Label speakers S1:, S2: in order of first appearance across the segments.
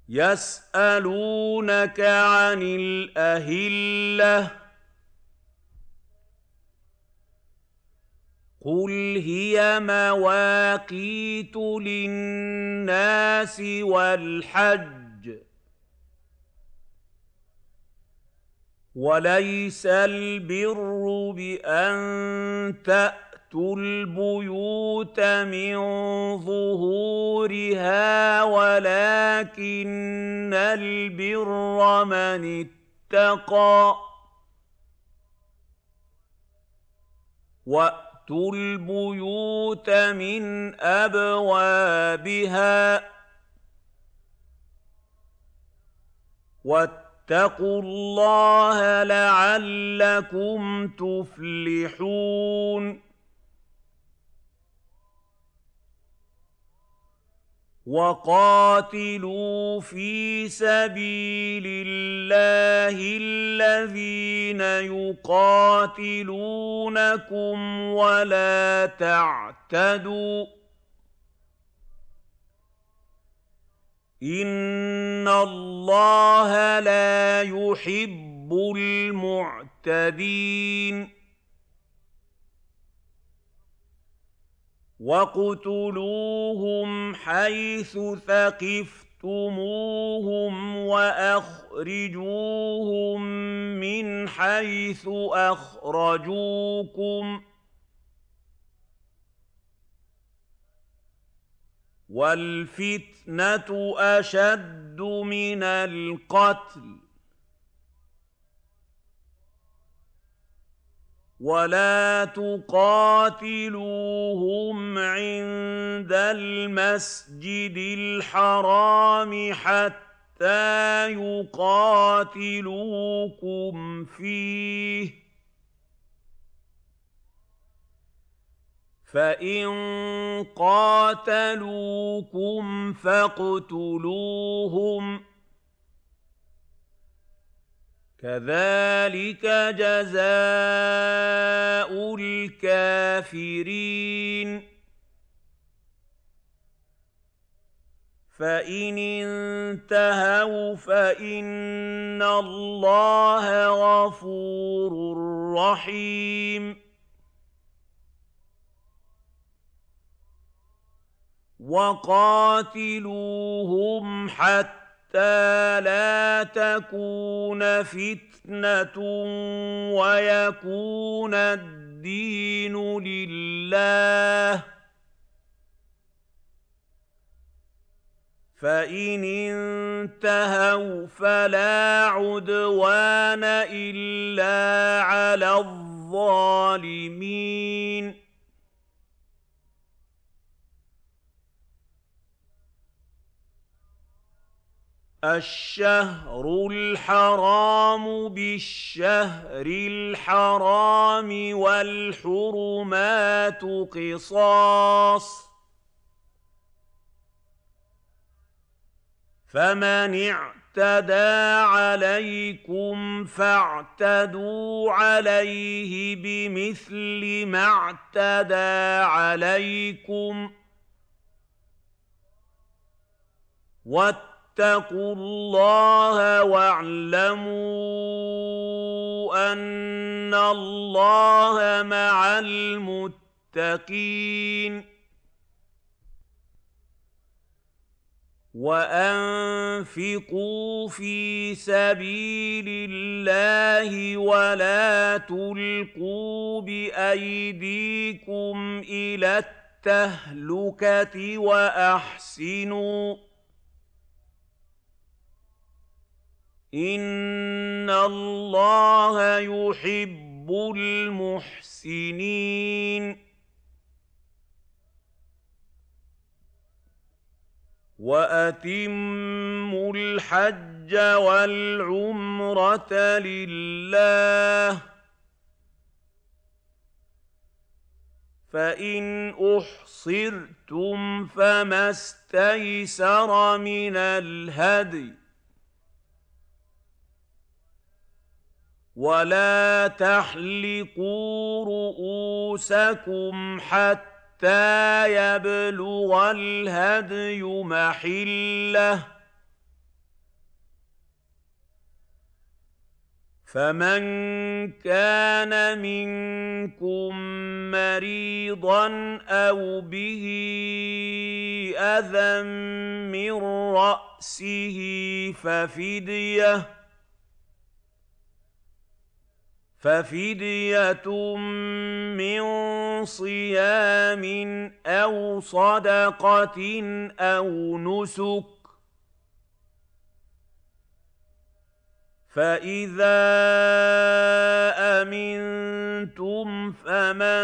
S1: يسألونك عن الأهلة قل هي مواقيت للناس والحج وليس البر بأن تأتوا البيوت من ظهورها ولكن البر من اتقى وأتوا البيوت من أبوابها واتقوا الله لعلكم تفلحون وقاتلوا في سبيل الله الذين يقاتلونكم ولا تعتدوا إن الله لا يحب المعتدين واقتلوهم حيث ثقفتموهم وأخرجوهم من حيث أخرجوكم والفتنة أشد من القتل ولا تقاتلوهم عند المسجد الحرام حتى يقاتلوكم فيه فإن قاتلوكم فاقتلوهم كذلك جزاء الكافرين فإن انتهوا فإن الله غفور رحيم وقاتلوهم حتى لا تكون فتنة ويكون الدين لله فإن انتهوا فلا عدوان إلا على الظالمين الشهر الحرام بالشهر الحرام والحرمات قصاص فمن اعتدى عليكم فاعتدوا عليه بمثل ما اعتدى عليكم واتقوا الله واعلموا أن الله مع المتقين وأنفقوا في سبيل الله ولا تلقوا بأيديكم إلى التهلكة وأحسنوا إن الله يحب المحسنين وأتموا الحج والعمرة لله فإن أحصرتم فما استيسر من الهدي ولا تحلقوا رؤوسكم حتى يبلغ الهدي محله فمن كان منكم مريضا أو به أذى من رأسه ففدية من صيام أو صدقة أو نسك، فإذا أمنتم فمن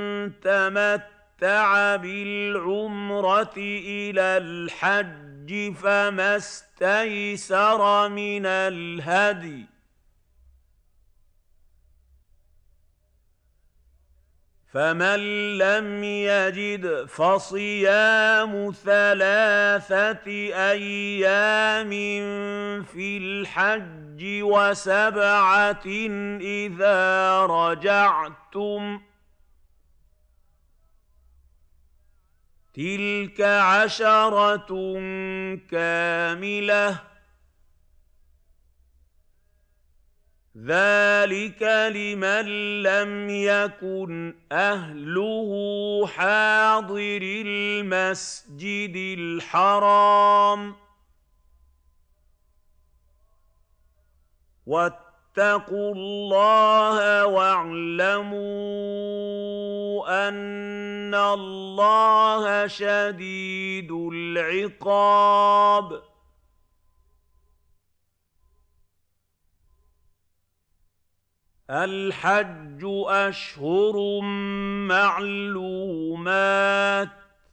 S1: تمتع بالعمرة إلى الحج فما استيسر من الهدي، فمن لم يجد فصيام 3 أيام في الحج و7 إذا رجعتم، تلك 10 كاملة، ذلك لمن لم يكن أهله حاضر المسجد الحرام. واتقوا الله واعلموا أن الله شديد العقاب. الحج أشهر معلومات،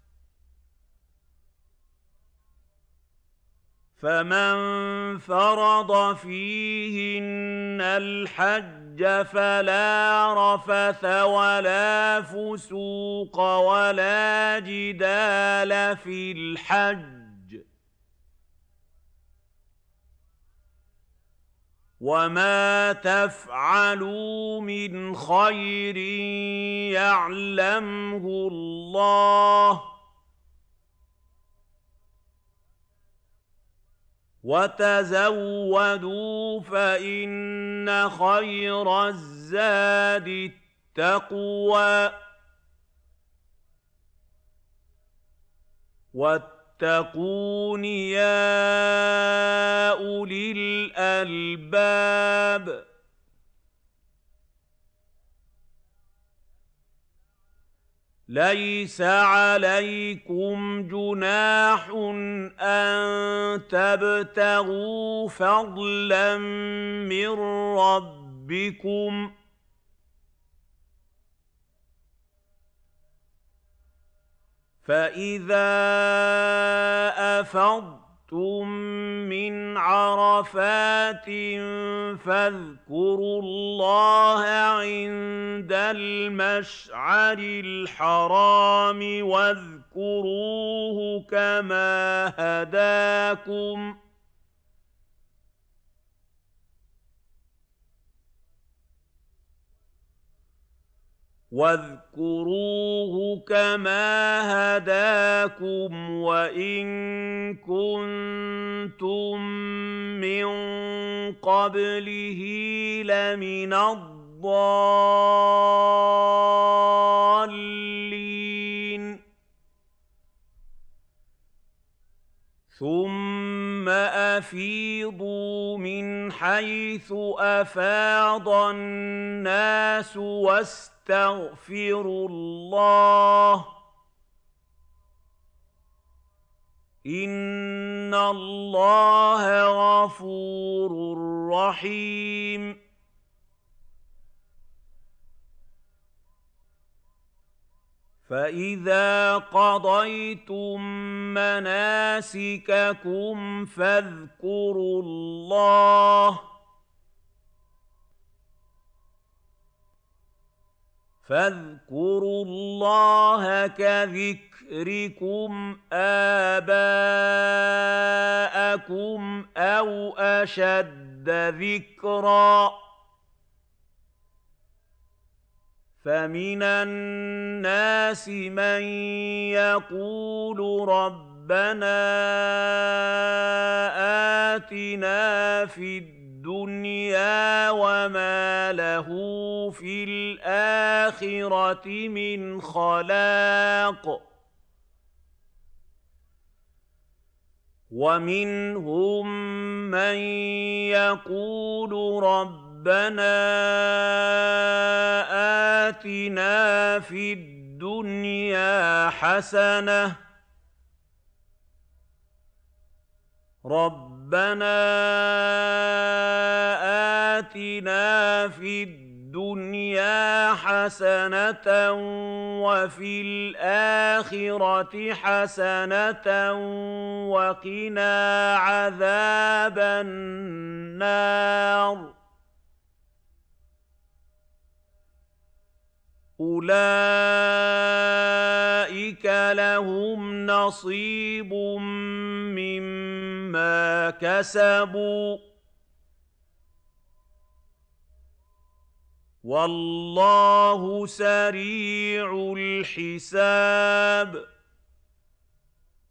S1: فمن فرض فيهن الحج فلا رفث ولا فسوق ولا جدال في الحج، وما تفعلوا من خير يعلمه الله، وتزودوا فإن خير الزاد التقوى، واتقون يا أولي الألباب. ليس عليكم جناح أن تبتغوا فضلا من ربكم، فإذا أفضتم من عرفات فاذكروا الله عند المشعر الحرام واذكروه كما هداكم وإن كنتم من قبله لمن الضالين. ثم أفيضوا من حيث أفاض الناس واستغفروا الله، إن الله غفور رحيم. فإذا قضيتم مناسككم فاذكروا الله كذكركم آباءكم أو أشد ذكرًا، فمن الناس من يقول ربنا آتنا في الدنيا الدُّنْيَا وَمَا لَهُ فِي الْآخِرَةِ مِنْ خَلَاقٍ وَمِنْهُم مَّن يَقُولُ رَبَّنَا آتِنَا فِي الدُّنْيَا حَسَنَةً وَفِي الْآخِرَةِ حَسَنَةً وَقِنَا عَذَابَ النَّارِ أُولَٰئِكَ لَهُمْ نَصِيبٌ مِّمَّا كَسَبُوا ۚ وَاللَّهُ سَرِيعُ الْحِسَابِ